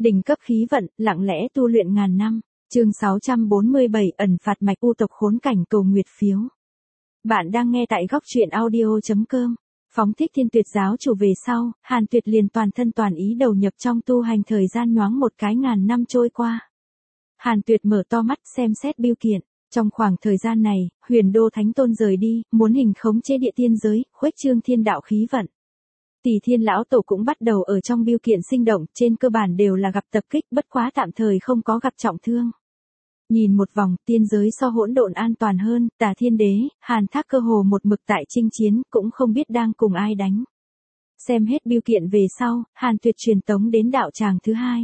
Đỉnh cấp khí vận, lặng lẽ tu luyện ngàn năm. Chương 647 ẩn phạt mạch u tộc khốn cảnh cầu nguyệt phiếu. Bạn đang nghe tại góc truyện audio.com. Phóng thích thiên tuyệt giáo chủ về sau, Hàn Tuyệt liền toàn thân toàn ý đầu nhập trong tu hành, thời gian nhoáng một cái ngàn năm trôi qua. Hàn Tuyệt mở to mắt xem xét bưu kiện. Trong khoảng thời gian này, Huyền Đô Thánh Tôn rời đi, muốn hình khống chế địa tiên giới, khuếch trương thiên đạo khí vận. Tỷ Thiên lão tổ cũng bắt đầu ở trong bưu kiện sinh động, trên cơ bản đều là gặp tập kích, bất quá tạm thời không có gặp trọng thương. Nhìn một vòng, tiên giới so hỗn độn an toàn hơn, Tà Thiên Đế, Hàn Thác cơ hồ một mực tại chinh chiến, cũng không biết đang cùng ai đánh. Xem hết bưu kiện về sau, Hàn Tuyệt truyền tống đến đạo tràng thứ hai.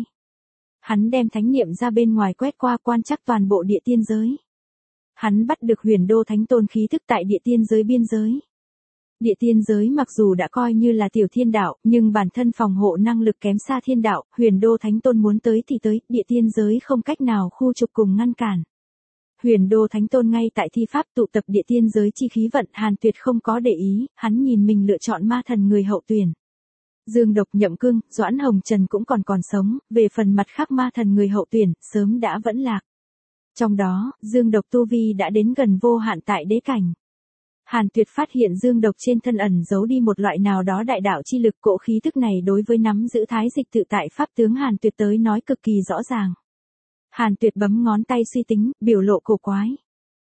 Hắn đem thánh niệm ra bên ngoài quét qua, quan trắc toàn bộ địa tiên giới. Hắn bắt được Huyền Đô Thánh Tôn khí thức tại địa tiên giới biên giới. Địa tiên giới mặc dù đã coi như là tiểu thiên đạo, nhưng bản thân phòng hộ năng lực kém xa thiên đạo, Huyền Đô Thánh Tôn muốn tới thì tới, địa tiên giới không cách nào khu trục cùng ngăn cản. Huyền Đô Thánh Tôn ngay tại thi pháp tụ tập địa tiên giới chi khí vận, Hàn Tuyệt không có để ý, hắn nhìn mình lựa chọn ma thần người hậu tuyển. Dương Độc, Nhậm Cương, Doãn Hồng Trần cũng còn sống, về phần mặt khác ma thần người hậu tuyển, sớm đã vẫn lạc. Trong đó, Dương Độc tu vi đã đến gần vô hạn tại đế cảnh. Hàn Tuyệt phát hiện Dương Độc trên thân ẩn giấu đi một loại nào đó đại đạo chi lực, cỗ khí thức này đối với nắm giữ thái dịch tự tại pháp tướng Hàn Tuyệt tới nói cực kỳ rõ ràng. Hàn Tuyệt bấm ngón tay suy tính, biểu lộ cổ quái.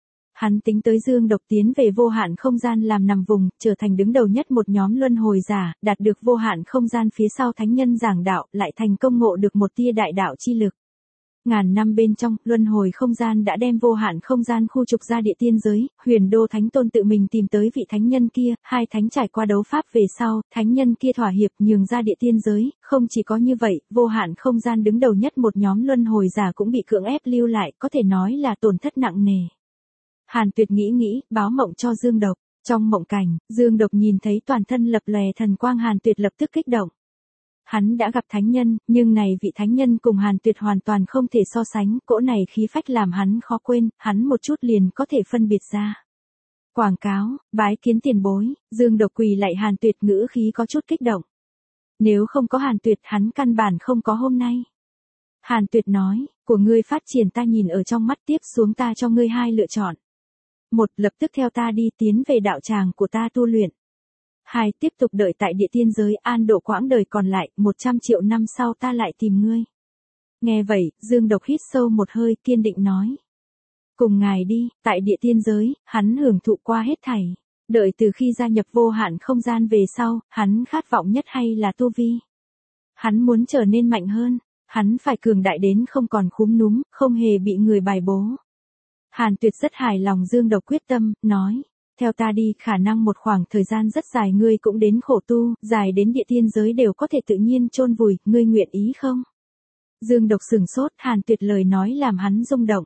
Hắn tính tới Dương Độc tiến về vô hạn không gian làm nằm vùng, trở thành đứng đầu nhất một nhóm luân hồi giả, đạt được vô hạn không gian phía sau thánh nhân giảng đạo, lại thành công ngộ được một tia đại đạo chi lực. Ngàn năm bên trong, luân hồi không gian đã đem vô hạn không gian khu trục ra địa tiên giới, Huyền Đô Thánh Tôn tự mình tìm tới vị thánh nhân kia, hai thánh trải qua đấu pháp về sau, thánh nhân kia thỏa hiệp nhường ra địa tiên giới, không chỉ có như vậy, vô hạn không gian đứng đầu nhất một nhóm luân hồi giả cũng bị cưỡng ép lưu lại, có thể nói là tổn thất nặng nề. Hàn Tuyệt nghĩ, báo mộng cho Dương Độc. Trong mộng cảnh, Dương Độc nhìn thấy toàn thân lập lòe thần quang, Hàn Tuyệt lập tức kích động. Hắn đã gặp thánh nhân, nhưng này vị thánh nhân cùng Hàn Tuyệt hoàn toàn không thể so sánh, cỗ này khí phách làm hắn khó quên, hắn một chút liền có thể phân biệt ra. Quảng cáo, bái kiến tiền bối, Dương Độc quỳ lạy Hàn Tuyệt, ngữ khí có chút kích động. Nếu không có Hàn Tuyệt, hắn căn bản không có hôm nay. Hàn Tuyệt nói, của ngươi phát triển ta nhìn ở trong mắt, tiếp xuống ta cho ngươi hai lựa chọn. Một, lập tức theo ta đi tiến về đạo tràng của ta tu luyện. 2. Tiếp tục đợi tại địa tiên giới an độ quãng đời còn lại, 100 triệu năm sau ta lại tìm ngươi. Nghe vậy, Dương Độc hít sâu một hơi, kiên định nói. Cùng ngài đi, tại địa tiên giới, hắn hưởng thụ qua hết thảy. Đợi từ khi gia nhập vô hạn không gian về sau, hắn khát vọng nhất hay là tu vi. Hắn muốn trở nên mạnh hơn, hắn phải cường đại đến không còn khúm núm, không hề bị người bài bố. Hàn Tuyệt rất hài lòng Dương Độc quyết tâm, nói. Theo ta đi, khả năng một khoảng thời gian rất dài ngươi cũng đến khổ tu, dài đến địa tiên giới đều có thể tự nhiên chôn vùi, ngươi nguyện ý không? Dương Độc sửng sốt, Hàn Tuyệt lời nói làm hắn rung động.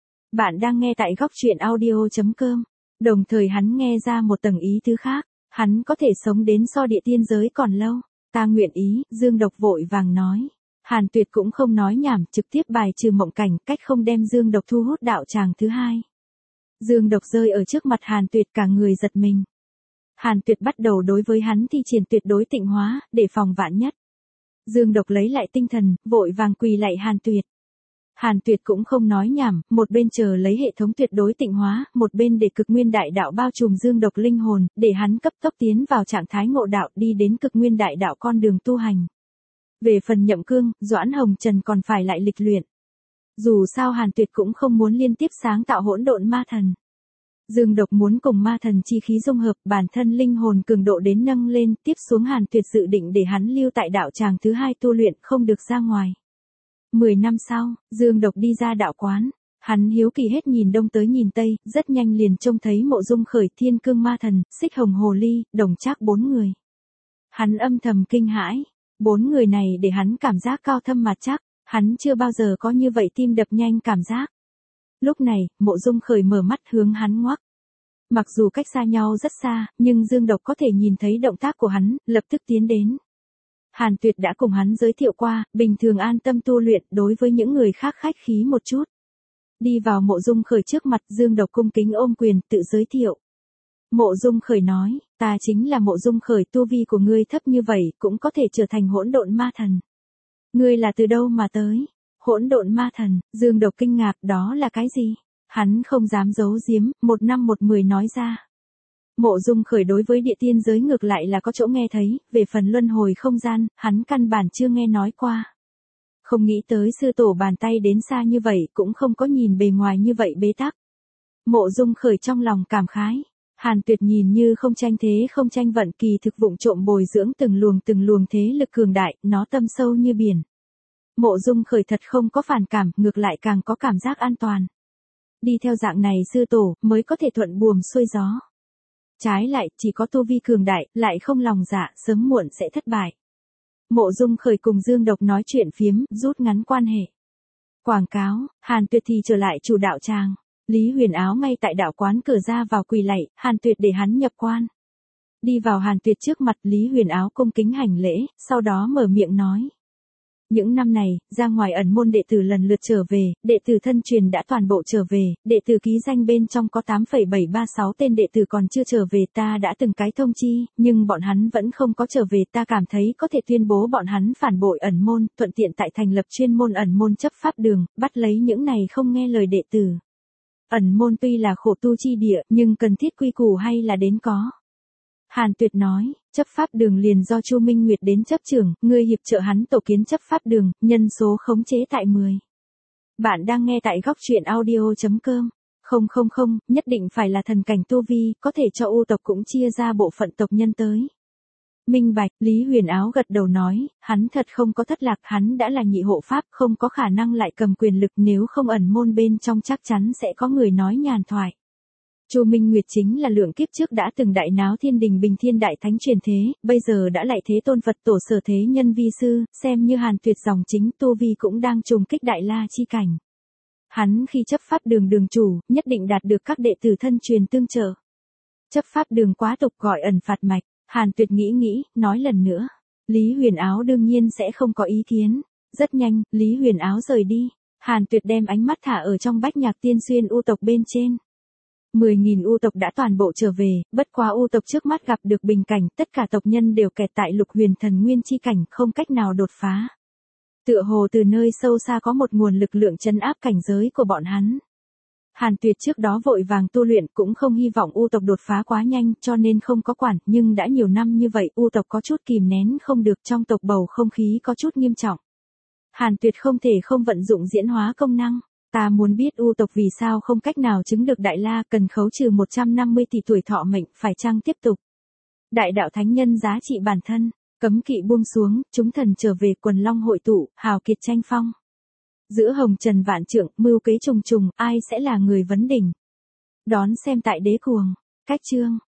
Bạn đang nghe tại góc truyện audio.com. Đồng thời hắn nghe ra một tầng ý thứ khác, hắn có thể sống đến so địa tiên giới còn lâu. Ta nguyện ý, Dương Độc vội vàng nói. Hàn Tuyệt cũng không nói nhảm, trực tiếp bài trừ mộng cảnh, cách không đem Dương Độc thu hút đạo tràng thứ hai. Dương Độc rơi ở trước mặt Hàn Tuyệt, cả người giật mình. Hàn Tuyệt bắt đầu đối với hắn thi triển tuyệt đối tịnh hóa, để phòng vạn nhất. Dương Độc lấy lại tinh thần, vội vàng quỳ lạy Hàn Tuyệt. Hàn Tuyệt cũng không nói nhảm, một bên chờ lấy hệ thống tuyệt đối tịnh hóa, một bên để cực nguyên đại đạo bao trùm Dương Độc linh hồn, để hắn cấp tốc tiến vào trạng thái ngộ đạo, đi đến cực nguyên đại đạo con đường tu hành. Về phần Nhậm Cương, Doãn Hồng Trần còn phải lại lịch luyện. Dù sao Hàn Tuyệt cũng không muốn liên tiếp sáng tạo hỗn độn ma thần. Dương Độc muốn cùng ma thần chi khí dung hợp, bản thân linh hồn cường độ đến nâng lên, tiếp xuống Hàn Tuyệt dự định để hắn lưu tại đạo tràng thứ hai tu luyện, không được ra ngoài. 10 năm sau, Dương Độc đi ra đạo quán, hắn hiếu kỳ hết nhìn đông tới nhìn tây, rất nhanh liền trông thấy Mộ Dung Khởi, Thiên Cương ma thần, Xích Hồng hồ ly, Đồng Trác 4 người. Hắn âm thầm kinh hãi, 4 người này để hắn cảm giác cao thâm mặt chắc. Hắn chưa bao giờ có như vậy tim đập nhanh cảm giác. Lúc này, Mộ Dung Khởi mở mắt hướng hắn ngoắc. Mặc dù cách xa nhau rất xa, nhưng Dương Độc có thể nhìn thấy động tác của hắn, lập tức tiến đến. Hàn Tuyệt đã cùng hắn giới thiệu qua, bình thường an tâm tu luyện, đối với những người khác khách khí một chút. Đi vào Mộ Dung Khởi trước mặt, Dương Độc cung kính ôm quyền, tự giới thiệu. Mộ Dung Khởi nói, ta chính là Mộ Dung Khởi, tu vi của ngươi thấp như vậy, cũng có thể trở thành hỗn độn ma thần. Ngươi là từ đâu mà tới? Hỗn độn ma thần, Dương Độc kinh ngạc, đó là cái gì? Hắn không dám giấu giếm, một năm một mười nói ra. Mộ Dung Khởi đối với địa tiên giới ngược lại là có chỗ nghe thấy, về phần luân hồi không gian, hắn căn bản chưa nghe nói qua. Không nghĩ tới sư tổ bàn tay đến xa như vậy, cũng không có nhìn bề ngoài như vậy bế tắc. Mộ Dung Khởi trong lòng cảm khái. Hàn Tuyệt nhìn như không tranh thế không tranh vận, kỳ thực vụng trộm bồi dưỡng từng luồng thế lực cường đại, nó tâm sâu như biển. Mộ Dung Khởi thật không có phản cảm, ngược lại càng có cảm giác an toàn. Đi theo dạng này sư tổ, mới có thể thuận buồm xuôi gió. Trái lại, chỉ có tu vi cường đại, lại không lòng dạ, sớm muộn sẽ thất bại. Mộ Dung Khởi cùng Dương Độc nói chuyện phiếm, rút ngắn quan hệ. Quảng cáo, Hàn Tuyệt thì trở lại chủ đạo tràng. Lý Huyền Áo ngay tại đạo quán cửa ra vào quỳ lạy, Hàn Tuyệt để hắn nhập quan. Đi vào Hàn Tuyệt trước mặt, Lý Huyền Áo cung kính hành lễ, sau đó mở miệng nói. Những năm này, ra ngoài ẩn môn đệ tử lần lượt trở về, đệ tử thân truyền đã toàn bộ trở về, đệ tử ký danh bên trong có 8,736 tên đệ tử còn chưa trở về, ta đã từng cái thông chi, nhưng bọn hắn vẫn không có trở về, ta cảm thấy có thể tuyên bố bọn hắn phản bội ẩn môn, thuận tiện tại thành lập chuyên môn ẩn môn chấp pháp đường, bắt lấy những này không nghe lời đệ tử. Ẩn môn tuy là khổ tu chi địa, nhưng cần thiết quy củ hay là đến có. Hàn Tuyệt nói, chấp pháp đường liền do Chu Minh Nguyệt đến chấp trưởng, ngươi hiệp trợ hắn tổ kiến chấp pháp đường, nhân số khống chế tại 10. Bạn đang nghe tại góc truyện audio.com. Không, nhất định phải là thần cảnh tu vi, có thể cho U tộc cũng chia ra bộ phận tộc nhân tới. Minh bạch, Lý Huyền Áo gật đầu nói, hắn thật không có thất lạc, hắn đã là nhị hộ pháp, không có khả năng lại cầm quyền lực, nếu không ẩn môn bên trong chắc chắn sẽ có người nói nhàn thoại. Chu Minh Nguyệt chính là lượng kiếp trước đã từng đại náo thiên đình bình thiên đại thánh truyền thế, bây giờ đã lại thế tôn Phật tổ sở thế nhân vi sư, xem như Hàn Tuyệt dòng chính tu vi cũng đang trùng kích đại la chi cảnh. Hắn khi chấp pháp đường đường chủ, nhất định đạt được các đệ tử thân truyền tương trợ. Chấp pháp đường quá tục gọi ẩn phạt mạch, Hàn Tuyệt nghĩ, nói lần nữa. Lý Huyền Áo đương nhiên sẽ không có ý kiến. Rất nhanh, Lý Huyền Áo rời đi. Hàn Tuyệt đem ánh mắt thả ở trong bách nhạc tiên xuyên U tộc bên trên. 10.000 U tộc đã toàn bộ trở về, bất quá U tộc trước mắt gặp được bình cảnh, tất cả tộc nhân đều kẹt tại Lục Huyền Thần Nguyên chi cảnh, không cách nào đột phá. Tựa hồ từ nơi sâu xa có một nguồn lực lượng trấn áp cảnh giới của bọn hắn. Hàn Tuyệt trước đó vội vàng tu luyện, cũng không hy vọng U tộc đột phá quá nhanh, cho nên không có quản, nhưng đã nhiều năm như vậy, U tộc có chút kìm nén không được, trong tộc bầu không khí có chút nghiêm trọng. Hàn Tuyệt không thể không vận dụng diễn hóa công năng. Ta muốn biết U tộc vì sao không cách nào chứng được đại la, cần khấu trừ 150 tỷ tuổi thọ mệnh, phải chăng tiếp tục? Đại đạo thánh nhân giá trị bản thân, cấm kỵ buông xuống, chúng thần trở về, quần long hội tụ, hào kiệt tranh phong. Giữa hồng trần vạn trượng, mưu kế trùng trùng, ai sẽ là người vấn đỉnh? Đón xem tại Đế Cuồng. Cách chương